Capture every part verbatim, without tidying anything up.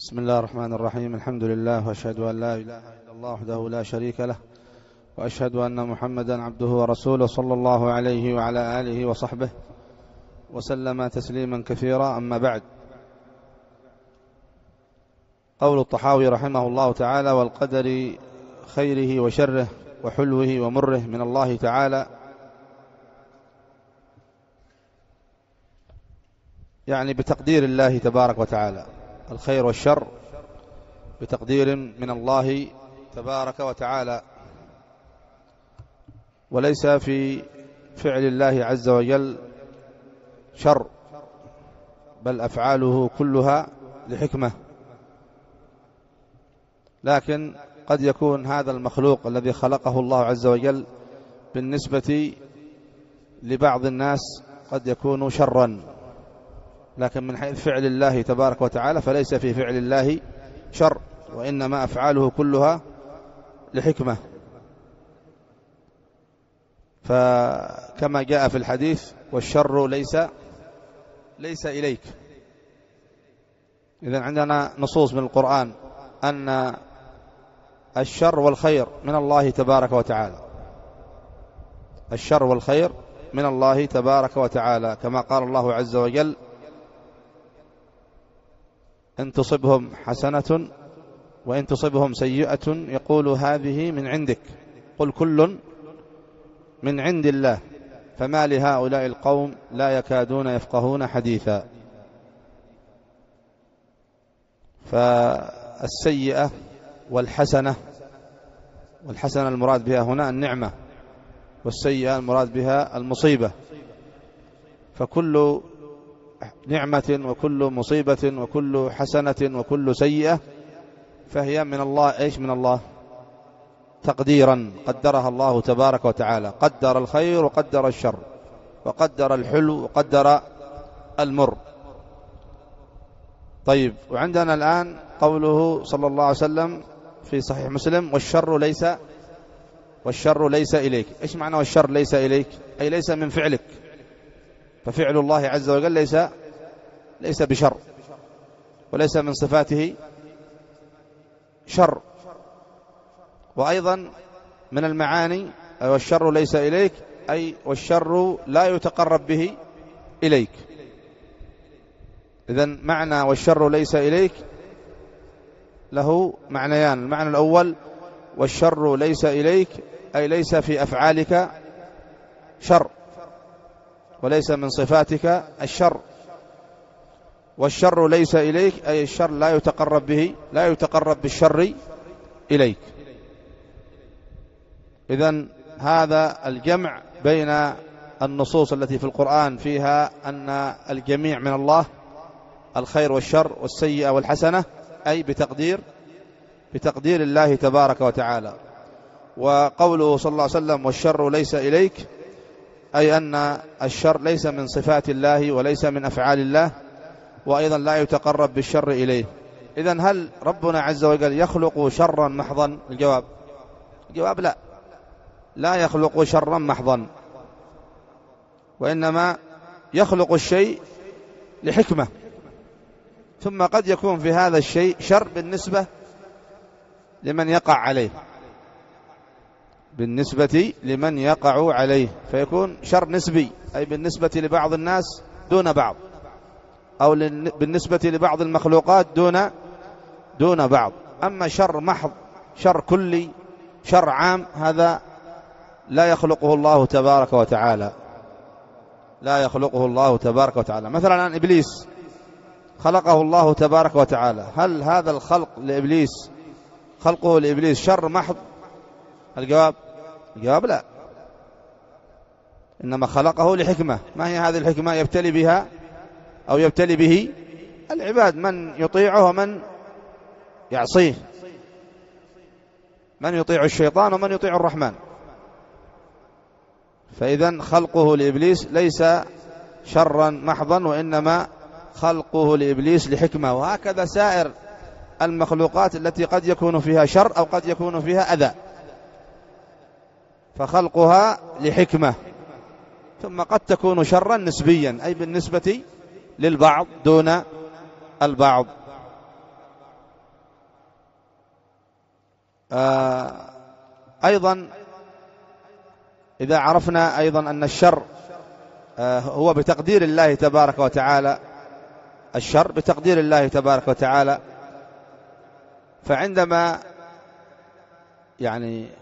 بسم الله الرحمن الرحيم. الحمد لله، وأشهد أن لا إله إلا الله وحده لا شريك له، وأشهد أن محمدا عبده ورسوله صلى الله عليه وعلى آله وصحبه وسلم تسليما كثيرا. أما بعد، قول الطحاوي رحمه الله تعالى: والقدر خيره وشره وحلوه ومره من الله تعالى، يعني بتقدير الله تبارك وتعالى، الخير والشر بتقدير من الله تبارك وتعالى، وليس في فعل الله عز وجل شر، بل أفعاله كلها لحكمة. لكن قد يكون هذا المخلوق الذي خلقه الله عز وجل بالنسبة لبعض الناس قد يكون شرا، لكن من حيث فعل الله تبارك وتعالى فليس في فعل الله شر، وإنما أفعاله كلها لحكمة. فكما جاء في الحديث: والشر ليس ليس إليك. إذن عندنا نصوص من القرآن أن الشر والخير من الله تبارك وتعالى، الشر والخير من الله تبارك وتعالى، كما قال الله عز وجل: إن تصبهم حسنة وإن تصبهم سيئة يقول هذه من عندك قل كل من عند الله فما لهؤلاء القوم لا يكادون يفقهون حديثا. فالسيئة والحسنة، والحسنة المراد بها هنا النعمة، والسيئة المراد بها المصيبة. فكل نعمة وكل مصيبة وكل حسنة وكل سيئة فهي من الله. إيش من الله؟ تقديرا قدرها الله تبارك وتعالى، قدر الخير وقدر الشر، وقدر الحلو وقدر المر. طيب، وعندنا الآن قوله صلى الله عليه وسلم في صحيح مسلم: والشر ليس والشر ليس إليك. إيش معنى والشر ليس إليك؟ أي ليس من فعلك، ففعل الله عز وجل ليس ليس بشر، وليس من صفاته شر. وأيضا من المعاني: والشر ليس إليك، أي والشر لا يتقرب به إليك. إذن معنى والشر ليس إليك له معنيان: المعنى الأول: والشر ليس إليك، أي ليس في أفعالك شر، وليس من صفاتك الشر. والشر ليس إليك، أي الشر لا يتقرب به، لا يتقرب بالشر إليك. إذن هذا الجمع بين النصوص التي في القرآن فيها أن الجميع من الله، الخير والشر والسيئة والحسنة، أي بتقدير بتقدير الله تبارك وتعالى. وقوله صلى الله عليه وسلم: والشر ليس إليك، أي أن الشر ليس من صفات الله وليس من أفعال الله، وأيضا لا يتقرب بالشر إليه. إذن هل ربنا عز وجل يخلق شرا محضا؟ الجواب الجواب لا، لا يخلق شرا محضا، وإنما يخلق الشيء لحكمة. ثم قد يكون في هذا الشيء شر بالنسبة لمن يقع عليه، بالنسبة لمن يقع عليه، فيكون شر نسبي، أي بالنسبة لبعض الناس دون بعض، أو بالنسبة لبعض المخلوقات دون دون بعض. أما شر محض، شر كلي، شر عام، هذا لا يخلقه الله تبارك وتعالى، لا يخلقه الله تبارك وتعالى. مثلا عن إبليس، خلقه الله تبارك وتعالى، هل هذا الخلق لإبليس، خلقه لإبليس شر محض؟ الجواب الجواب لا، إنما خلقه لحكمة. ما هي هذه الحكمة؟ يبتلي بها أو يبتلي به العباد، من يطيعه ومن يعصيه، من يطيع الشيطان ومن يطيع الرحمن. فإذا خلقه لإبليس ليس شرا محضا، وإنما خلقه لإبليس لحكمة. وهكذا سائر المخلوقات التي قد يكون فيها شر أو قد يكون فيها أذى، فخلقها لحكمة. ثم قد تكون شرا نسبيا، أي بالنسبة للبعض دون البعض. آه أيضا إذا عرفنا أيضا أن الشر آه هو بتقدير الله تبارك وتعالى، الشر بتقدير الله تبارك وتعالى، فعندما يعني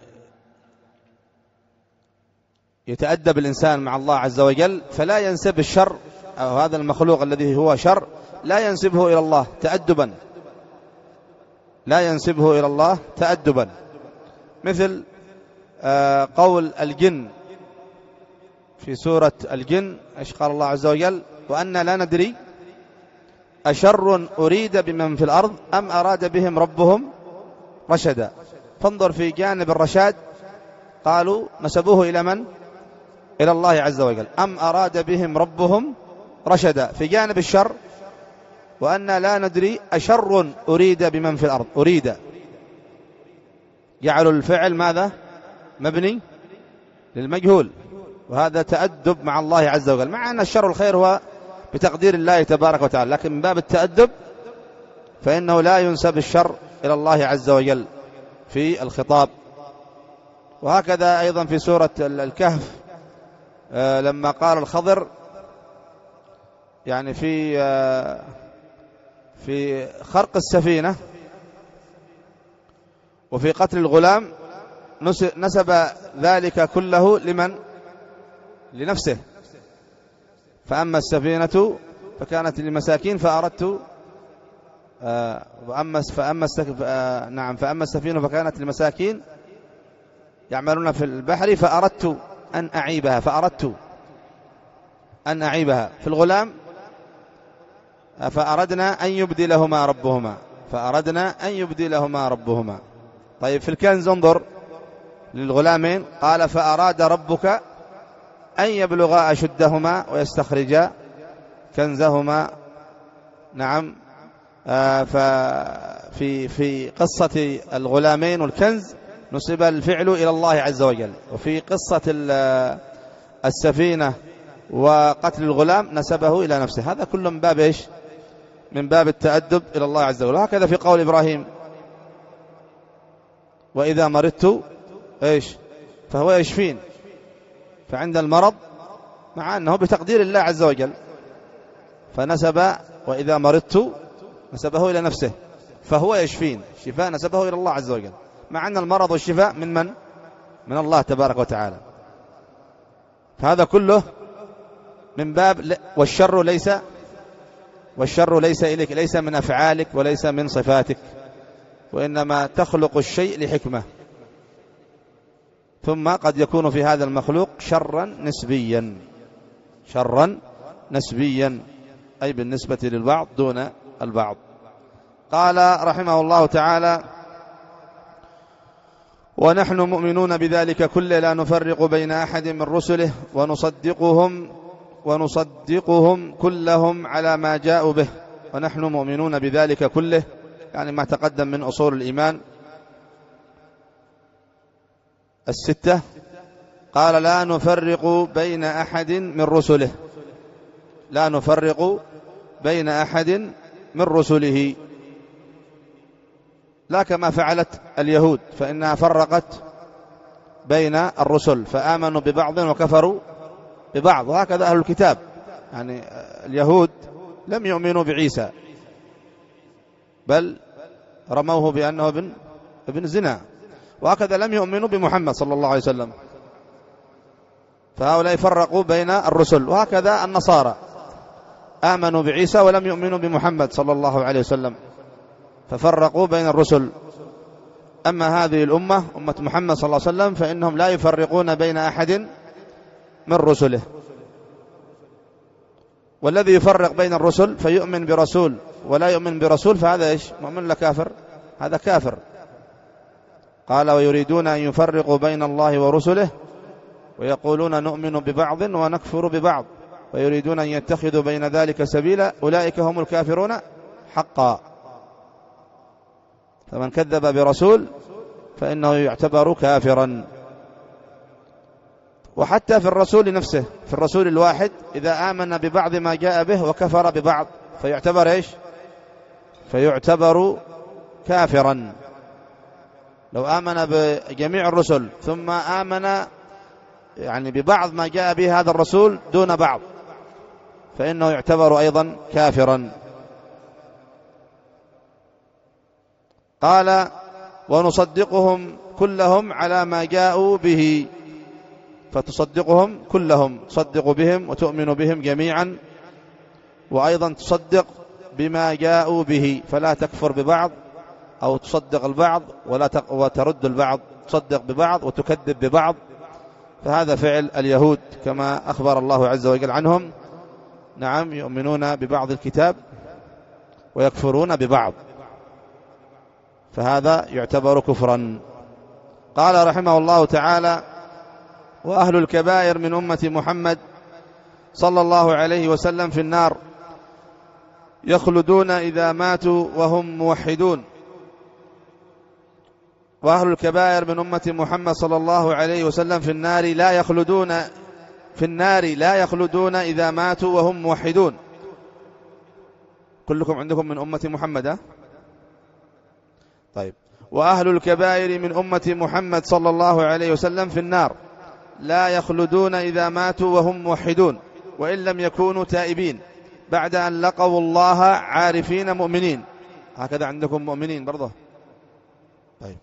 يتأدب الإنسان مع الله عز وجل فلا ينسب الشر أو هذا المخلوق الذي هو شر لا ينسبه إلى الله تأدبا، لا ينسبه إلى الله تأدبا، مثل آه قول الجن في سورة الجن، إيش قال الله عز وجل؟ وأن لا ندري أشر أريد بمن في الأرض أم أراد بهم ربهم رشدا. فانظر في جانب الرشاد قالوا نسبوه إلى من؟ إلى الله عز وجل، أم أراد بهم ربهم رشدا. في جانب الشر وأن لا ندري أشر أريد بمن في الأرض، أريد جعلوا الفعل ماذا؟ مبني للمجهول، وهذا تأدب مع الله عز وجل، مع أن الشر والخير هو بتقدير الله تبارك وتعالى، لكن من باب التأدب فإنه لا ينسب الشر إلى الله عز وجل في الخطاب. وهكذا أيضا في سورة الكهف لما قال الخضر يعني في في خرق السفينة وفي قتل الغلام نسب ذلك كله لمن؟ لنفسه. فأما السفينة فكانت للمساكين فأردت فأما فأما نعم فأما السفينة فكانت للمساكين يعملون في البحر فأردت أن أعيبها فأردت أن أعيبها. في الغلام فأردنا أن يبدي لهما ربهما فأردنا أن يبدي لهما ربهما. طيب في الكنز انظر للغلامين قال فأراد ربك أن يبلغا أشدهما ويستخرجا كنزهما. نعم آه ففي في قصة الغلامين والكنز نسب الفعل إلى الله عز وجل، وفي قصة السفينة وقتل الغلام نسبه إلى نفسه. هذا كله من باب إيش؟ من باب التأدب إلى الله عز وجل. وهكذا في قول إبراهيم وإذا مرضت إيش؟ فهو يشفين، فعند المرض مع أنه بتقدير الله عز وجل فنسب وإذا مرضت نسبه إلى نفسه فهو يشفين، شفاء نسبه إلى الله عز وجل، مع أن المرض والشفاء من من؟ من الله تبارك وتعالى. فهذا كله من باب والشر ليس والشر ليس إليك، ليس من أفعالك وليس من صفاتك، وإنما تخلق الشيء لحكمة. ثم قد يكون في هذا المخلوق شرا نسبيا، شرا نسبيا أي بالنسبة للبعض دون البعض. قال رحمه الله تعالى ونحن مؤمنون بذلك كله لا نفرق بين أحد من رسله ونصدقهم ونصدقهم كلهم على ما جاءوا به. ونحن مؤمنون بذلك كله يعني ما تقدم من أصول الإيمان الستة. قال لا نفرق بين أحد من رسله، لا نفرق بين أحد من رسله، لا كما فعلت اليهود فإنها فرقت بين الرسل فآمنوا ببعض وكفروا ببعض. وهكذا أهل الكتاب، يعني اليهود لم يؤمنوا بعيسى بل رموه بأنه ابن, ابن زنا، وهكذا لم يؤمنوا بمحمد صلى الله عليه وسلم، فهؤلاء فرقوا بين الرسل. وهكذا النصارى آمنوا بعيسى ولم يؤمنوا بمحمد صلى الله عليه وسلم ففرقوا بين الرسل. أما هذه الأمة أمة محمد صلى الله عليه وسلم فإنهم لا يفرقون بين أحد من رسله. والذي يفرق بين الرسل فيؤمن برسول ولا يؤمن برسول فهذا إيش؟ مؤمن لا كافر؟ هذا كافر. قال ويريدون أن يفرقوا بين الله ورسله ويقولون نؤمن ببعض ونكفر ببعض ويريدون أن يتخذوا بين ذلك سبيلا أولئك هم الكافرون حقا. فمن كذب برسول فإنه يعتبر كافرا. وحتى في الرسول نفسه، في الرسول الواحد إذا آمن ببعض ما جاء به وكفر ببعض فيعتبر إيش؟ فيعتبر كافرا. لو آمن بجميع الرسل ثم آمن يعني ببعض ما جاء به هذا الرسول دون بعض فإنه يعتبر أيضا كافرا. قال ونصدقهم كلهم على ما جاءوا به، فتصدقهم كلهم، تصدق بهم وتؤمن بهم جميعا، وأيضا تصدق بما جاءوا به، فلا تكفر ببعض أو تصدق البعض ولا وترد البعض، تصدق ببعض وتكذب ببعض، فهذا فعل اليهود كما أخبر الله عز وجل عنهم. نعم، يؤمنون ببعض الكتاب ويكفرون ببعض، فهذا يعتبر كفرا. قال رحمه الله تعالى وأهل الكبائر من أمة محمد صلى الله عليه وسلم في النار يخلدون إذا ماتوا وهم موحدون. وأهل الكبائر من أمة محمد صلى الله عليه وسلم في النار لا يخلدون في النار لا يخلدون إذا ماتوا وهم موحدون. كلكم عندكم من أمة محمد؟ طيب. وأهل الكبائر من أمة محمد صلى الله عليه وسلم في النار لا يخلدون إذا ماتوا وهم موحدون وإن لم يكونوا تائبين بعد أن لقوا الله عارفين مؤمنين. هكذا عندكم مؤمنين برضه؟ طيب.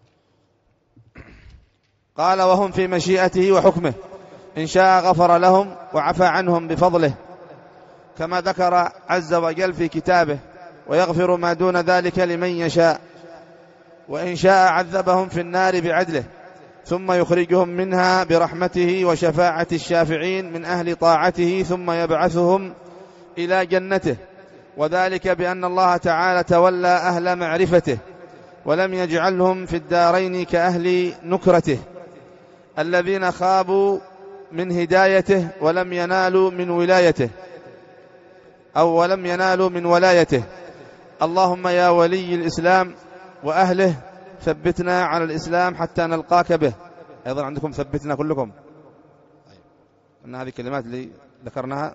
قال وهم في مشيئته وحكمه، إن شاء غفر لهم وعفى عنهم بفضله كما ذكر عز وجل في كتابه، ويغفر ما دون ذلك لمن يشاء، وإن شاء عذبهم في النار بعدله ثم يخرجهم منها برحمته وشفاعة الشافعين من أهل طاعته ثم يبعثهم إلى جنته، وذلك بأن الله تعالى تولى أهل معرفته ولم يجعلهم في الدارين كأهل نكرته الذين خابوا من هدايته ولم ينالوا من ولايته أو ولم ينالوا من ولايته. اللهم يا ولي الإسلام وأهله ثبتنا على الإسلام حتى نلقاك به. أيضا عندكم ثبتنا كلكم. أن هذه الكلمات اللي ذكرناها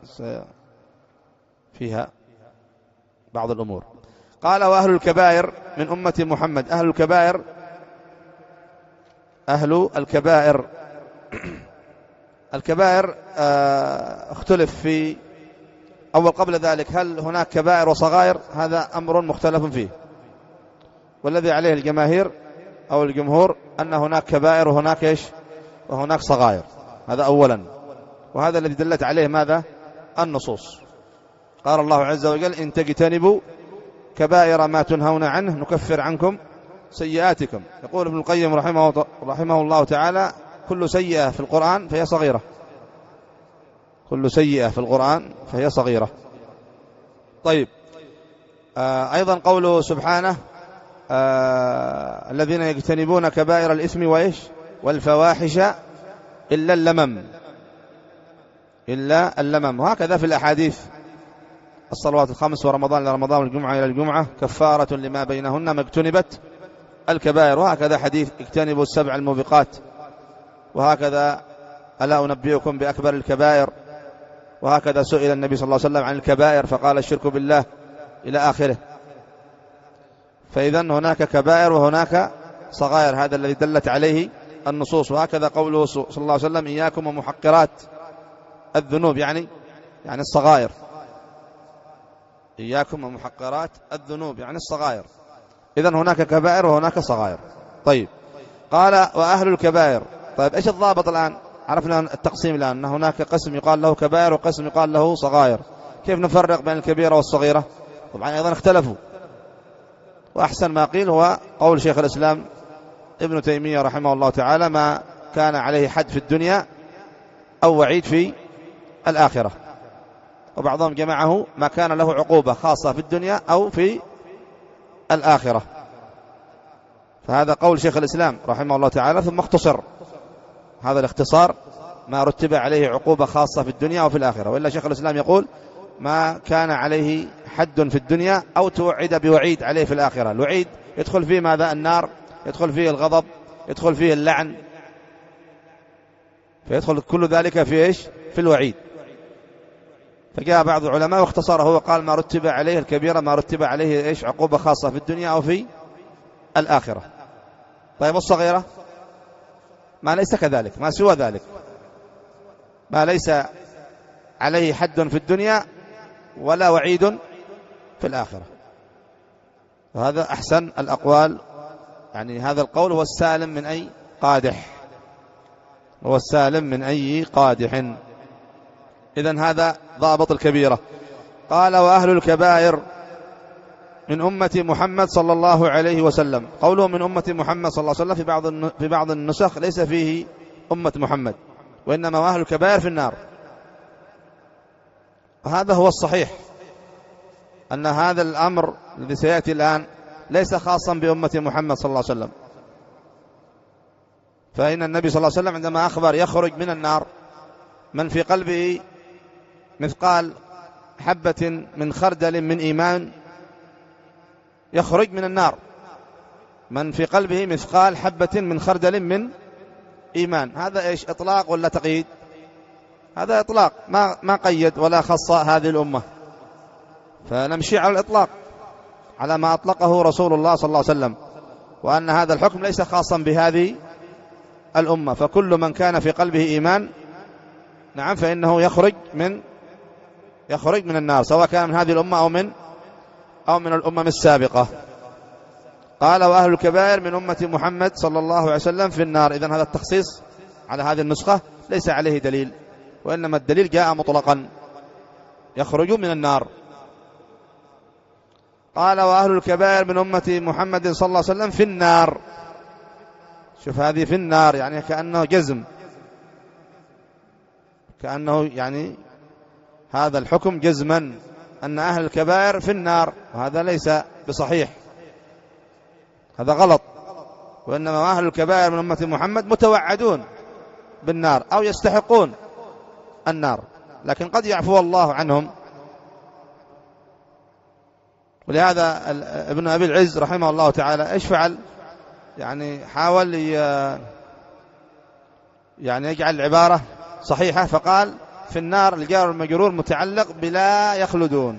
فيها بعض الأمور. قال وأهل الكبائر من أمة محمد. أهل الكبائر أهل الكبائر الكبائر اختلف في أول قبل ذلك هل هناك كبائر وصغائر؟ هذا أمر مختلف فيه، والذي عليه الجماهير أو الجمهور أن هناك كبائر وهناك إيش وهناك صغائر. هذا أولا، وهذا الذي دلت عليه ماذا؟ النصوص. قال الله عز وجل إن تجتنبوا كبائر ما تنهون عنه نكفر عنكم سيئاتكم. يقول ابن القيم رحمه, رحمه الله تعالى كل سيئة في القرآن فهي صغيرة، كل سيئة في القرآن فهي صغيرة. طيب. آه أيضا قوله سبحانه آه الذين يجتنبون كبائر الإثم وإيش والفواحش إلا اللمم إلا اللمم. وهكذا في الأحاديث الصلوات الخمس ورمضان إلى رمضان والجمعة إلى الجمعة كفارة لما بينهن ما اجتنبت الكبائر. وهكذا حديث اجتنبوا السبع الموبقات، وهكذا ألا أنبئكم بأكبر الكبائر، وهكذا سئل النبي صلى الله عليه وسلم عن الكبائر فقال الشرك بالله إلى آخره. فإذا هناك كبائر وهناك صغائر، هذا الذي دلت عليه النصوص. وهكذا قوله صلى الله عليه وسلم إياكم ومحقرات الذنوب، يعني يعني الصغائر، إياكم ومحقرات الذنوب يعني الصغائر. إذن هناك كبائر وهناك صغائر. طيب. قال وأهل الكبائر. طيب إيش الضابط الآن؟ عرفنا التقسيم الآن أن هناك قسم يقال له كبائر وقسم يقال له صغائر. كيف نفرق بين الكبيرة والصغيرة؟ طبعا أيضا اختلفوا، وأحسن ما قيل هو قول شيخ الإسلام ابن تيمية رحمه الله تعالى ما كان عليه حد في الدنيا أو وعيد في الآخرة، وبعضهم جمعه ما كان له عقوبة خاصة في الدنيا أو في الآخرة. فهذا قول شيخ الإسلام رحمه الله تعالى، ثم اختصر هذا الاختصار ما رتب عليه عقوبة خاصة في الدنيا وفي الآخرة. وإلا شيخ الإسلام يقول ما كان عليه حد في الدنيا أو توعد بوعيد عليه في الآخرة. الوعيد يدخل فيه ماذا؟ النار، يدخل فيه الغضب، يدخل فيه اللعن، فيدخل كل ذلك في إيش؟ في الوعيد. فجاء بعض العلماء واختصره وقال ما رتب عليه الكبيرة ما رتب عليه إيش؟ عقوبة خاصة في الدنيا أو في الآخرة. طيب والصغيرة؟ ما ليس كذلك، ما سوى ذلك، ما ليس عليه حد في الدنيا ولا وعيد في الآخرة. وهذا أحسن الأقوال، يعني هذا القول هو السالم من أي قادح، هو السالم من أي قادح. إذن هذا ضابط الكبيرة. قال وأهل الكبائر من أمة محمد صلى الله عليه وسلم. قوله من أمة محمد صلى الله عليه وسلم في بعض في بعض النسخ ليس فيه أمة محمد، وإنما أهل الكبائر في النار. وهذا هو الصحيح، أن هذا الأمر الذي سيأتي الآن ليس خاصا بأمة محمد صلى الله عليه وسلم. فإن النبي صلى الله عليه وسلم عندما أخبر يخرج من النار من في قلبه مثقال حبة من خردل من إيمان، يخرج من النار من في قلبه مثقال حبة من خردل من إيمان. هذا إيش، إطلاق ولا تقييد؟ هذا إطلاق، ما ما قيد ولا خص هذه الأمة، فنمشي على الإطلاق على ما أطلقه رسول الله صلى الله عليه وسلم، وأن هذا الحكم ليس خاصا بهذه الأمة. فكل من كان في قلبه إيمان نعم فإنه يخرج من يخرج من النار، سواء كان من هذه الأمة أو من أو من الأمم السابقة. قال وأهل الكبائر من أمة محمد صلى الله عليه وسلم في النار. إذن هذا التخصيص على هذه النسخة ليس عليه دليل، وإنما الدليل جاء مطلقا، يخرج من النار. قال وأهل الكبائر من أمة محمد صلى الله عليه وسلم في النار. شوف هذه في النار، يعني كأنه جزم، كأنه يعني هذا الحكم جزما أن أهل الكبائر في النار، وهذا ليس بصحيح، هذا غلط. وإنما أهل الكبائر من أمة محمد متوعدون بالنار أو يستحقون النار، لكن قد يعفو الله عنهم. ولهذا ابن أبي العز رحمه الله تعالى إيش فعل؟ يعني حاول يعني يجعل العبارة صحيحة، فقال في النار الجار المجرور متعلق بلا يخلدون،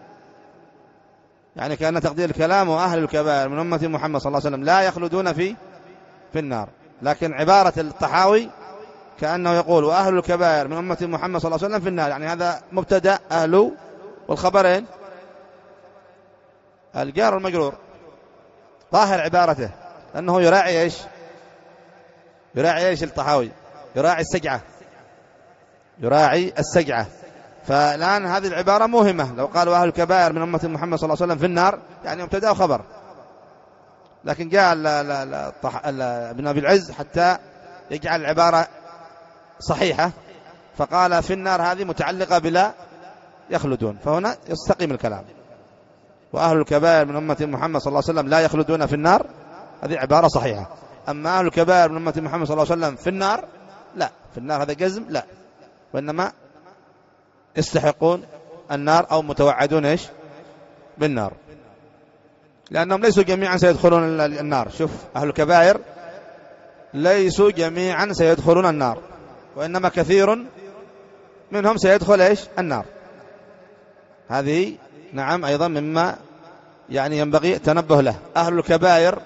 يعني كأن تقدير الكلام وأهل الكبائر من أمة محمد صلى الله عليه وسلم لا يخلدون في في النار. لكن عبارة الطحاوي كأنه يقول وأهل الكبائر من أمة محمد صلى الله عليه وسلم في النار، يعني هذا مبتدأ أهل والخبرين الجار المجرور. ظاهر عبارته أنه يراعي إيش؟ يراعي إيش الطحاوي؟ يراعي السجعة، يراعي السجعة. فالآن هذه العبارة موهمة، لو قالوا أهل الكبائر من أمة محمد صلى الله عليه وسلم في النار يعني مبتدأ وخبر، لكن جاء ابن أبي العز حتى يجعل العبارة صحيحة، فقال في النار هذه متعلقة بلا يخلدون، فهنا يستقيم الكلام. وأهل الكبائر من أمة محمد صلى الله عليه وسلم لا يخلدون في النار، هذه عبارة صحيحة. أما أهل الكبائر من أمة محمد صلى الله عليه وسلم في النار، لا، في النار هذا جزم لا، وإنما يستحقون النار أو متوعدون إيش بالنار، لأنهم ليسوا جميعا سيدخلون النار. شوف أهل الكبائر ليسوا جميعا سيدخلون النار، وإنما كثير منهم سيدخل إيش النار. هذه نعم أيضا مما يعني ينبغي التنبه له. أهل الكبائر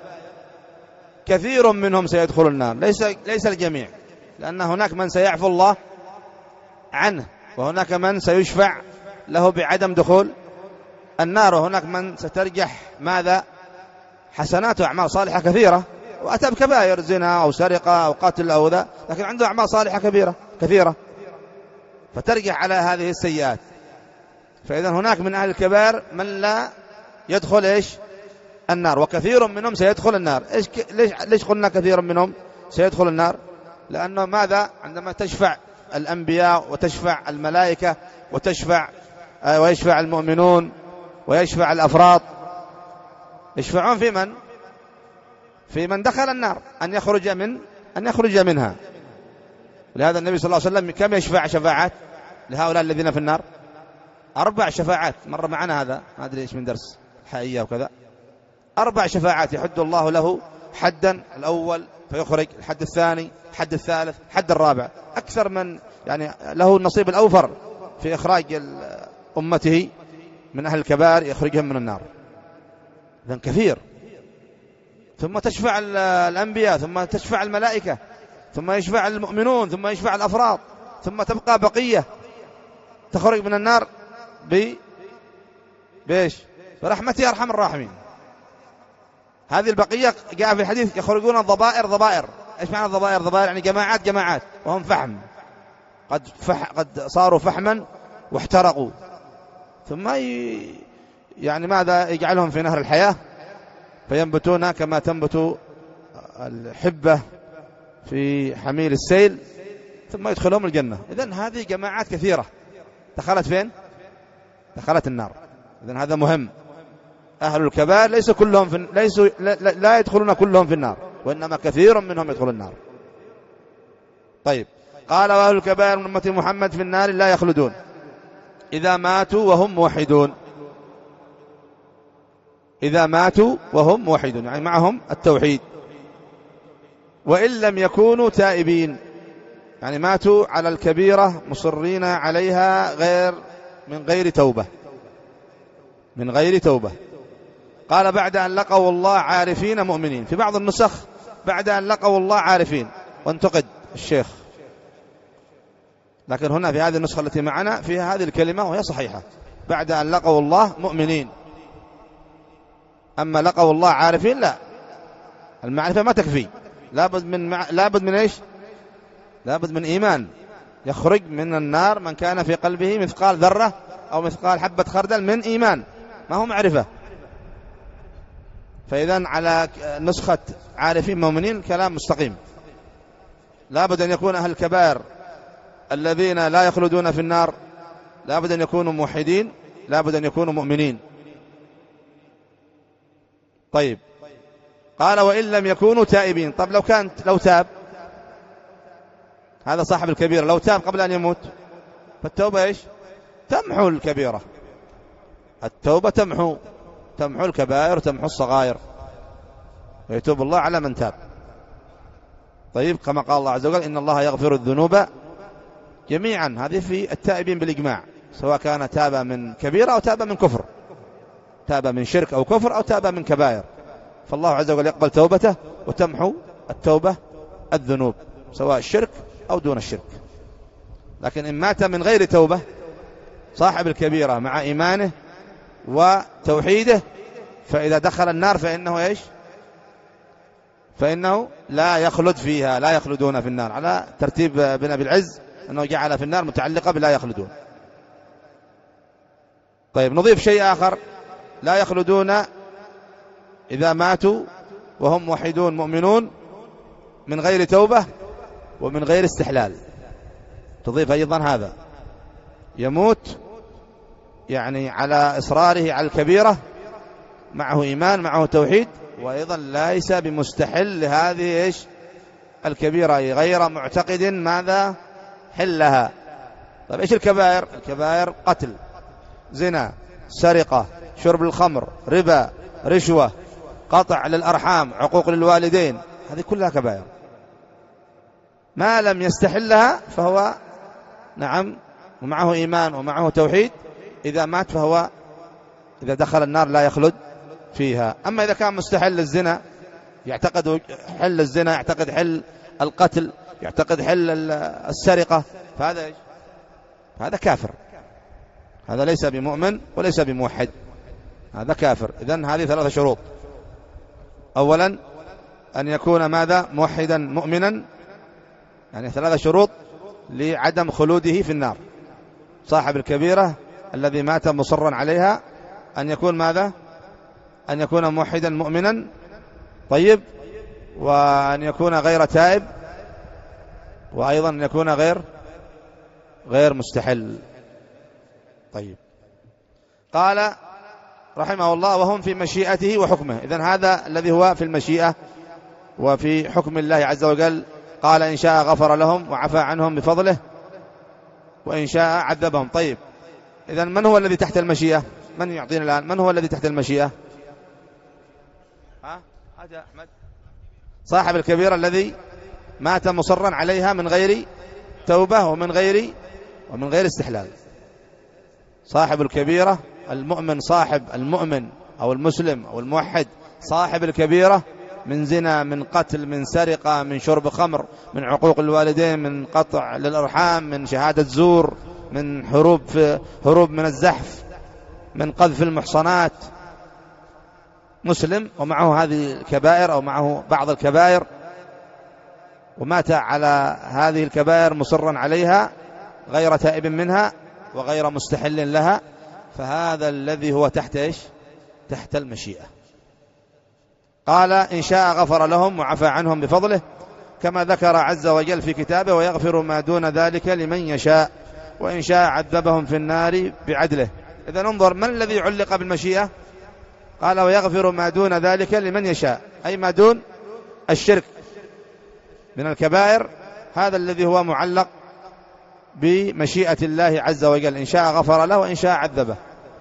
كثير منهم سيدخل النار، ليس ليس الجميع، لأن هناك من سيعفو الله عنه، وهناك من سيشفع له بعدم دخول النار، وهناك من سترجح ماذا حسنات وأعمال صالحة كثيرة، وأتى بكبائر زنا أو سرقة أو قتل أو ذا، لكن عنده أعمال صالحة كبيرة كثيرة فترجح على هذه السيئات. فإذا هناك من أهل الكبائر من لا يدخل إيش النار، وكثير منهم سيدخل النار. إيش ليش ليش قلنا كثير منهم سيدخل النار؟ لأنه ماذا عندما تشفع الأنبياء وتشفع الملائكة وتشفع ويشفع المؤمنون ويشفع الأفراد، يشفعون في من؟ في من دخل النار أن يخرج من أن يخرج منها. ولهذا النبي صلى الله عليه وسلم كم يشفع شفاعات لهؤلاء الذين في النار؟ أربع شفاعات، مر معنا هذا ما أدري إيش من درس حقيقة وكذا. أربع شفاعات يحد الله له حدا الأول فيخرج، الحد الثاني، الحد الثالث، الحد الرابع. أكثر من يعني له النصيب الأوفر في إخراج أمته من أهل الكبائر، يخرجهم من النار. إذن كثير ثم تشفع الأنبياء، ثم تشفع الملائكة، ثم يشفع المؤمنون، ثم يشفع الأفراد، ثم تبقى بقية تخرج من النار ب بإيش؟ برحمته أرحم الراحمين. هذه البقية جاء في الحديث يخرجون الضبائر ضبائر. إيش معنى الضبائر ضبائر؟ يعني جماعات جماعات، وهم فحم، قد فح قد صاروا فحما واحترقوا، ثم ي... يعني ماذا يجعلهم في نهر الحياة فينبتون كما تنبت الحبة في حميل السيل، ثم يدخلهم الجنة. إذن هذه جماعات كثيرة دخلت فين؟ دخلت النار. إذن هذا مهم. أهل الكبائر ليس كلهم في ليسوا لا, لا يدخلون كلهم في النار، وإنما كثير منهم يدخل النار. طيب، قال وأهل الكبائر من أمة محمد في النار لا يخلدون إذا ماتوا وهم موحدون. إذا ماتوا وهم موحدون يعني معهم التوحيد، وإن لم يكونوا تائبين، يعني ماتوا على الكبيرة مصرين عليها غير من غير توبة من غير توبة. قال بعد أن لقوا الله عارفين مؤمنين. في بعض النسخ بعد أن لقوا الله عارفين، وانتقد الشيخ، لكن هنا في هذه النسخة التي معنا فيها هذه الكلمة وهي صحيحة، بعد أن لقوا الله مؤمنين. أما لقوا الله عارفين لا، المعرفة ما تكفي، لابد من مع... لابد من إيش؟ لابد من إيمان. يخرج من النار من كان في قلبه مثقال ذرة أو مثقال حبة خردل من إيمان، ما هو معرفة. فإذا على نسخة عارفين مؤمنين كلام مستقيم. لابد أن يكون أهل الكبائر الذين لا يخلدون في النار لابد أن يكونوا موحدين، لابد أن يكونوا مؤمنين. طيب، قال وإن لم يكونوا تائبين. طب لو كان لو تاب، هذا صاحب الكبيرة لو تاب قبل أن يموت، فالتوبة إيش؟ تمحو الكبيرة. التوبة تمحو تمحو الكبائر وتمحو الصغائر، ويتوب الله على من تاب. طيب، كما قال الله عز وجل إن الله يغفر الذنوب جميعا. هذه في التائبين بالإجماع، سواء كان تاب من كبيرة أو تاب من كفر، تاب من شرك أو كفر أو تاب من كبائر، فالله عز وجل يقبل توبته وتمحو التوبة الذنوب سواء الشرك أو دون الشرك. لكن إن مات من غير توبة صاحب الكبيرة مع إيمانه وتوحيده، فإذا دخل النار فإنه إيش؟ فإنه لا يخلد فيها، لا يخلدون في النار، على ترتيب ابن أبي العز أنه جعل في النار متعلقة بلا يخلدون. طيب، نضيف شيء آخر، لا يخلدون إذا ماتوا وهم موحدون مؤمنون من غير توبة ومن غير استحلال. تضيف أيضا هذا، يموت يعني على إصراره على الكبيرة، معه إيمان معه توحيد، وأيضا ليس بمستحل لهذه إيش؟ الكبيرة، غير معتقد ماذا؟ حلها. طيب، إيش الكبائر؟ الكبائر قتل، زنا، سرقة، شرب الخمر، ربا، رشوة، قطع للأرحام، عقوق للوالدين، هذه كلها كبائر. ما لم يستحلها فهو نعم ومعه إيمان ومعه توحيد، إذا مات فهو إذا دخل النار لا يخلد فيها. أما إذا كان مستحل الزنا، يعتقد حل الزنا، يعتقد حل القتل، يعتقد حل السرقة، فهذا إيش؟ هذا كافر، هذا ليس بمؤمن وليس بموحد، هذا كافر. إذن هذه ثلاثة شروط. أولا أن يكون ماذا؟ موحدا مؤمنا، يعني ثلاثة شروط لعدم خلوده في النار. صاحب الكبيرة الذي مات مصرا عليها أن يكون ماذا؟ أن يكون موحدا مؤمنا. طيب، وأن يكون غير تائب، وأيضا أن يكون غير غير مستحل. طيب، قال رحمه الله وهم في مشيئته وحكمه. إذن هذا الذي هو في المشيئة وفي حكم الله عز وجل. قال إن شاء غفر لهم وعفى عنهم بفضله، وإن شاء عذبهم. طيب، إذن من هو الذي تحت المشيئة؟ من يعطينا الآن من هو الذي تحت المشيئة؟ ها هذا أحمد، صاحب الكبيرة الذي مات مصرا عليها من غير توبة ومن غير ومن غير استحلال. صاحب الكبيرة المؤمن، صاحب المؤمن أو المسلم أو الموحد صاحب الكبيرة من زنا، من قتل، من سرقة، من شرب خمر، من عقوق الوالدين، من قطع للأرحام، من شهادة زور، من هروب في هروب من الزحف، من قذف المحصنات، مسلم ومعه هذه الكبائر أو معه بعض الكبائر ومات على هذه الكبائر مصرا عليها غير تائب منها وغير مستحل لها، فهذا الذي هو تحت إيش؟ تحت المشيئة. قال إن شاء غفر لهم وعفى عنهم بفضله كما ذكر عز وجل في كتابه ويغفر ما دون ذلك لمن يشاء وإن شاء عذبهم في النار بعدله. إذا ننظر من الذي علق بالمشيئة؟ قال ويغفر ما دون ذلك لمن يشاء، أي ما دون الشرك من الكبائر، هذا الذي هو معلق بمشيئة الله عز وجل، إن شاء غفر له وإن شاء عذبه.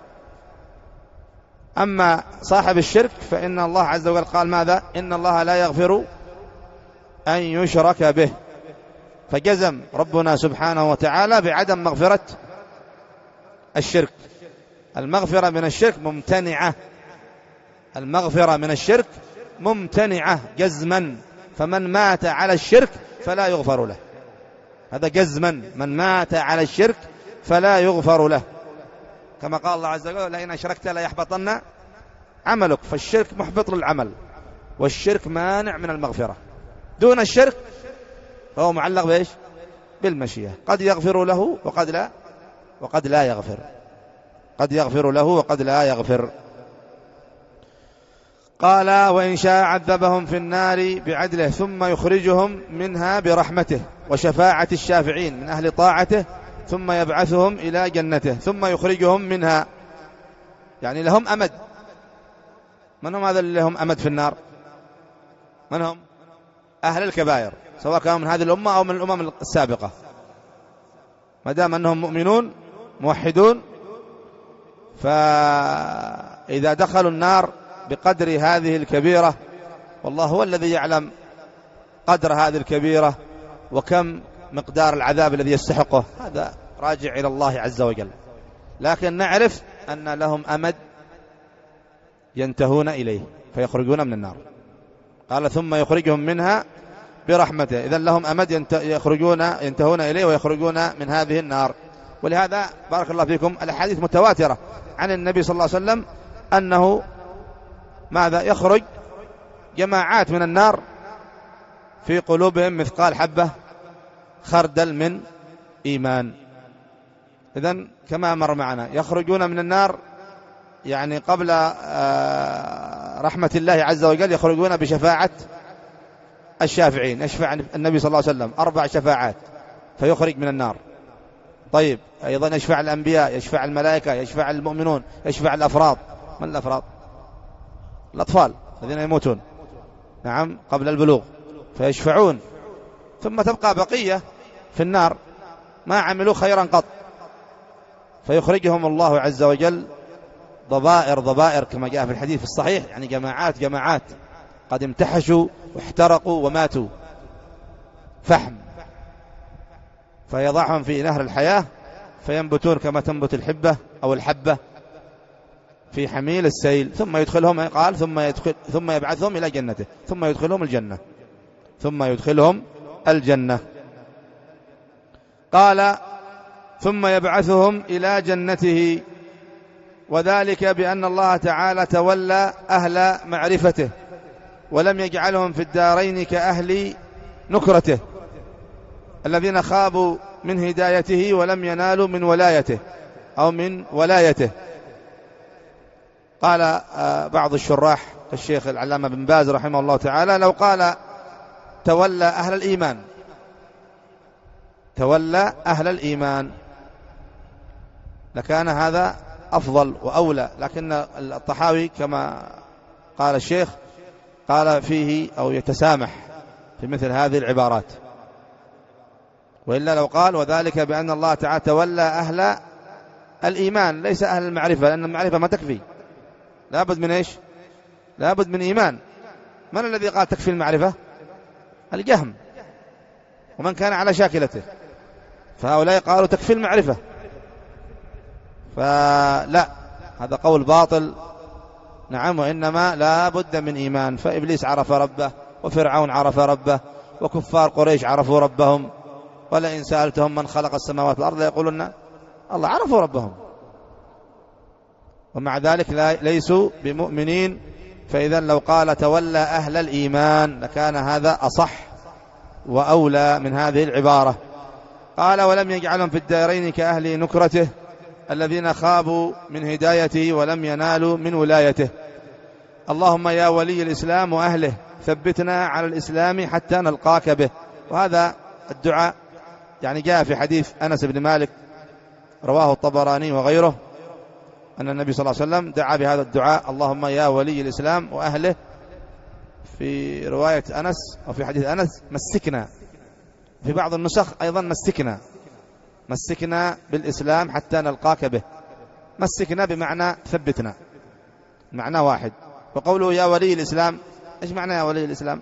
أما صاحب الشرك فإن الله عز وجل قال ماذا؟ إن الله لا يغفر أن يشرك به، فجزم ربنا سبحانه وتعالى بعدم مغفرة الشرك. المغفرة من الشرك ممتنعة، المغفرة من الشرك ممتنعة جزما، فمن مات على الشرك فلا يغفر له، هذا جزما، من مات على الشرك فلا يغفر له، كما قال الله عز وجل لئن أشركت لا يحبطن عملك. فالشرك محبط للعمل، والشرك مانع من المغفرة. دون الشرك فهو معلق بإيش؟ بالمشيئة، قد يغفر له وقد لا وقد لا يغفر، قد يغفر له وقد لا يغفر. قال وإن شاء عذبهم في النار بعدله ثم يخرجهم منها برحمته وشفاعة الشافعين من أهل طاعته ثم يبعثهم إلى جنته ثم يخرجهم منها، يعني لهم أمد. من هم هذا اللي لهم أمد في النار؟ من هم؟ أهل الكبائر، سواء كانوا من هذه الأمة أو من الأمم السابقة، ما دام أنهم مؤمنون موحدون، فإذا دخلوا النار بقدر هذه الكبيرة، والله هو الذي يعلم قدر هذه الكبيرة وكم مقدار العذاب الذي يستحقه، هذا راجع إلى الله عز وجل، لكن نعرف أن لهم أمد ينتهون إليه فيخرجون من النار. قال ثم يخرجهم منها برحمته، إذن لهم أمد يخرجون ينتهون إليه ويخرجون من هذه النار. ولهذا بارك الله فيكم الأحاديث متواترة عن النبي صلى الله عليه وسلم أنه ماذا؟ يخرج جماعات من النار في قلوبهم مثقال حبة خردل من إيمان. إذن كما مر معنا يخرجون من النار يعني قبل رحمة الله عز وجل، يخرجون بشفاعة الشافعين، يشفع النبي صلى الله عليه وسلم أربع شفاعات فيخرج من النار. طيب أيضا يشفع الأنبياء، يشفع الملائكة، يشفع المؤمنون، يشفع الأفراد. من الأفراد؟ الأطفال الذين يموتون نعم قبل البلوغ فيشفعون، ثم تبقى بقية في النار ما عملوا خيرا قط، فيخرجهم الله عز وجل ضبائر ضبائر كما جاء في الحديث الصحيح، يعني جماعات جماعات قد امتحشوا واحترقوا وماتوا فحم، فيضعهم في نهر الحياة فينبتون كما تنبت الحبة أو الحبة في حميل السيل، ثم يدخلهم قال ثم يدخل ثم يبعثهم إلى جنته ثم يدخلهم الجنة ثم يدخلهم الجنة. قال ثم يبعثهم إلى جنته، وذلك بأن الله تعالى تولى أهل معرفته ولم يجعلهم في الدارين كأهل نكرته الذين خابوا من هدايته ولم ينالوا من ولايته أو من ولايته. قال بعض الشراح الشيخ العلامة بن باز رحمه الله تعالى لو قال تولى أهل الإيمان تولى أهل الإيمان لكان هذا أفضل وأولى، لكن الطحاوي كما قال الشيخ قال فيه أو يتسامح في مثل هذه العبارات، وإلا لو قال وذلك بأن الله تعالى تولى أهل الإيمان ليس أهل المعرفة، لأن المعرفة ما تكفي، لابد من إيش؟ لابد من إيمان. من الذي قال تكفي المعرفة؟ الجهم ومن كان على شاكلته، فهؤلاء قالوا تكفي المعرفة، فلا، هذا قول باطل نعم، وإنما لا بد من إيمان. فإبليس عرف ربه، وفرعون عرف ربه، وكفار قريش عرفوا ربهم، ولئن سألتهم من خلق السماوات والأرض يقولون الله، عرفوا ربهم، ومع ذلك لا ليسوا بمؤمنين. فإذا لو قال تولى أهل الإيمان لكان هذا أصح وأولى من هذه العبارة. قال ولم يجعلهم في الدارين كأهل نكرته الذين خابوا من هدايته ولم ينالوا من ولايته. اللهم يا ولي الإسلام وأهله ثبتنا على الإسلام حتى نلقاك به. وهذا الدعاء يعني جاء في حديث أنس بن مالك رواه الطبراني وغيره أن النبي صلى الله عليه وسلم دعا بهذا الدعاء: اللهم يا ولي الإسلام وأهله. في رواية أنس وفي حديث أنس مسكنا، في بعض النسخ أيضا مسكنا، مسكنا بالإسلام حتى نلقاك به. مسكنا بمعنى ثبتنا، معنى واحد. وقوله يا ولي الإسلام، إيش معنى يا ولي الإسلام؟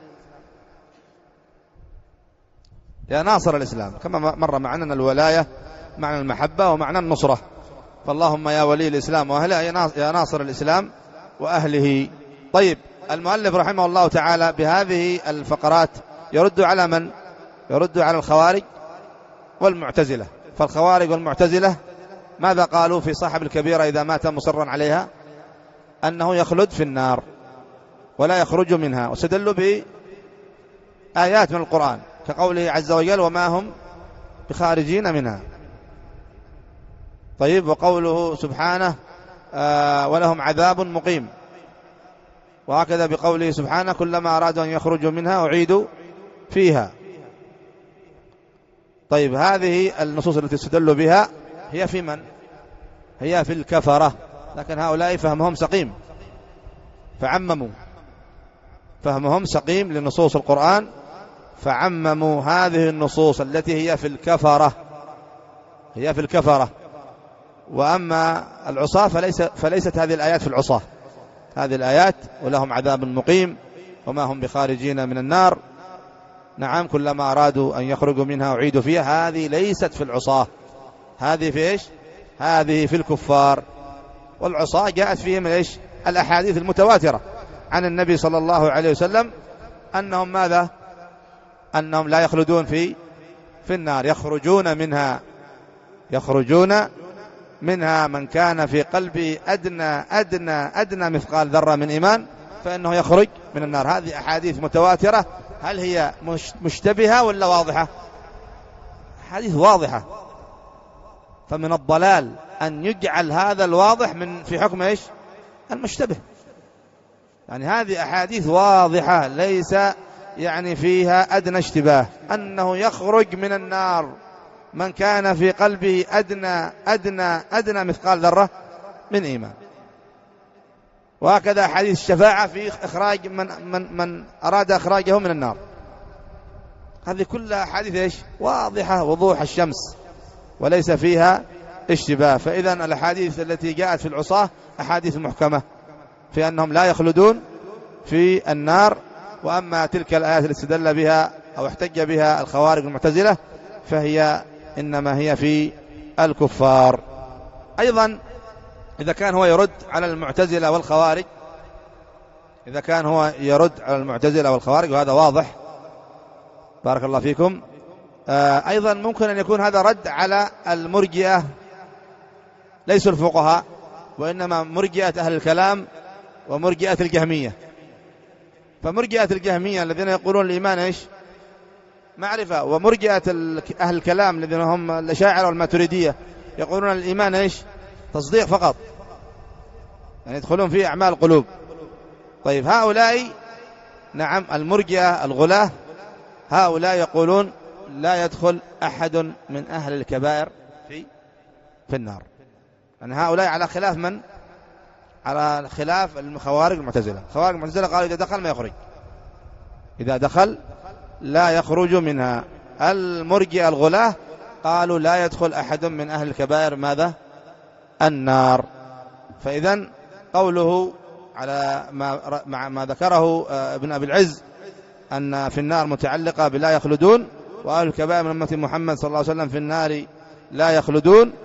يا ناصر الإسلام، كما مر معنا الولاية معنى المحبة ومعنى النصرة. فاللهم يا ولي الإسلام وأهله يا ناصر الإسلام وأهله. طيب، المؤلف رحمه الله تعالى بهذه الفقرات يرد على من؟ يرد على الخوارج والمعتزلة. فالخوارج والمعتزلة ماذا قالوا في صاحب الكبيرة إذا مات مصرا عليها؟ أنه يخلد في النار ولا يخرج منها، واستدلوا بآيات من القرآن كقوله عز وجل وما هم بخارجين منها. طيب، وقوله سبحانه آه ولهم عذاب مقيم، وهكذا بقوله سبحانه كلما أرادوا أن يخرجوا منها أعيدوا فيها. طيب، هذه النصوص التي استدلوا بها هي في من؟ هي في الكفرة. لكن هؤلاء فهمهم سقيم، فعمموا، فهمهم سقيم لنصوص القرآن، فعمموا هذه النصوص التي هي في الكفرة، هي في الكفرة. وأما العصاة فليس فليست هذه الآيات في العصاة. هذه الآيات ولهم عذاب مقيم وما هم بخارجين من النار، نعم، كلما أرادوا أن يخرجوا منها أعيدوا فيها، هذه ليست في العصاة. هذه في إيش؟ هذه في الكفار. والعصاة جاءت فيهم إيش؟ الأحاديث المتواترة عن النبي صلى الله عليه وسلم أنهم ماذا؟ أنهم لا يخلدون في في النار، يخرجون منها، يخرجون منها. من كان في قلبه أدنى أدنى أدنى مثقال ذرة من إيمان فإنه يخرج من النار. هذه أحاديث متواترة. هل هي مشتبهة ولا واضحة؟ حديث واضحة. فمن الضلال أن يجعل هذا الواضح من في حكم إيش؟ المشتبه. يعني هذه أحاديث واضحة ليس يعني فيها أدنى اشتباه، أنه يخرج من النار من كان في قلبه أدنى أدنى أدنى مثقال ذرة من إيمان. وهكذا حديث الشفاعة في إخراج من من من أراد إخراجه من النار. هذه كلها حديث إيش؟ واضحة وضوح الشمس وليس فيها اشتباه. فإذا الأحاديث التي جاءت في العصاة أحاديث محكمة في أنهم لا يخلدون في النار. وأما تلك الآيات التي استدل بها أو احتج بها الخوارج والمعتزلة فهي إنما هي في الكفار. أيضا إذا كان هو يرد على المعتزلة والخوارج، إذا كان هو يرد على المعتزلة والخوارج وهذا واضح، بارك الله فيكم، أيضا ممكن أن يكون هذا رد على المرجئة، ليسوا الفقهاء وإنما مرجئة أهل الكلام ومرجئة الجهمية. فمرجئة الجهمية الذين يقولون الإيمان إيش؟ معرفة، ومرجئة أهل الكلام الذين هم الأشاعرة والماتريدية يقولون الإيمان إيش؟ تصديق فقط، يعني يدخلون في أعمال القلوب. طيب، هؤلاء نعم المرجئة الغلاة هؤلاء يقولون لا يدخل أحد من أهل الكبائر في في النار. يعني هؤلاء على خلاف من؟ على خلاف الخوارج المعتزلة. الخوارج المعتزلة قالوا إذا دخل ما يخرج، إذا دخل لا يخرج منها. المرجئة الغلاة قالوا لا يدخل أحد من أهل الكبائر ماذا؟ النار. فإذن قوله على ما, ما ذكره ابن أبي العز أن في النار متعلقة بلا يخلدون، وأهل الكبائر من أمة محمد صلى الله عليه وسلم في النار لا يخلدون،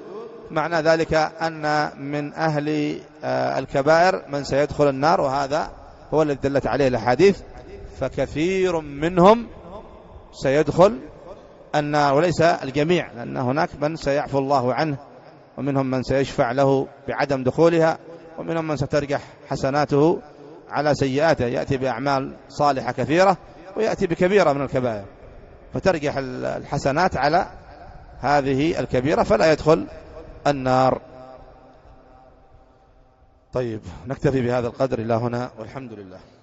معنى ذلك أن من أهل الكبائر من سيدخل النار، وهذا هو الذي دلت عليه الأحاديث. فكثير منهم سيدخل النار وليس الجميع، لأن هناك من سيعفو الله عنه، ومنهم من سيشفع له بعدم دخولها، ومنهم من سترجح حسناته على سيئاته، يأتي بأعمال صالحة كثيرة ويأتي بكبيرة من الكبائر، فترجح الحسنات على هذه الكبيرة فلا يدخل النار. طيب، نكتفي بهذا القدر إلى هنا، والحمد لله.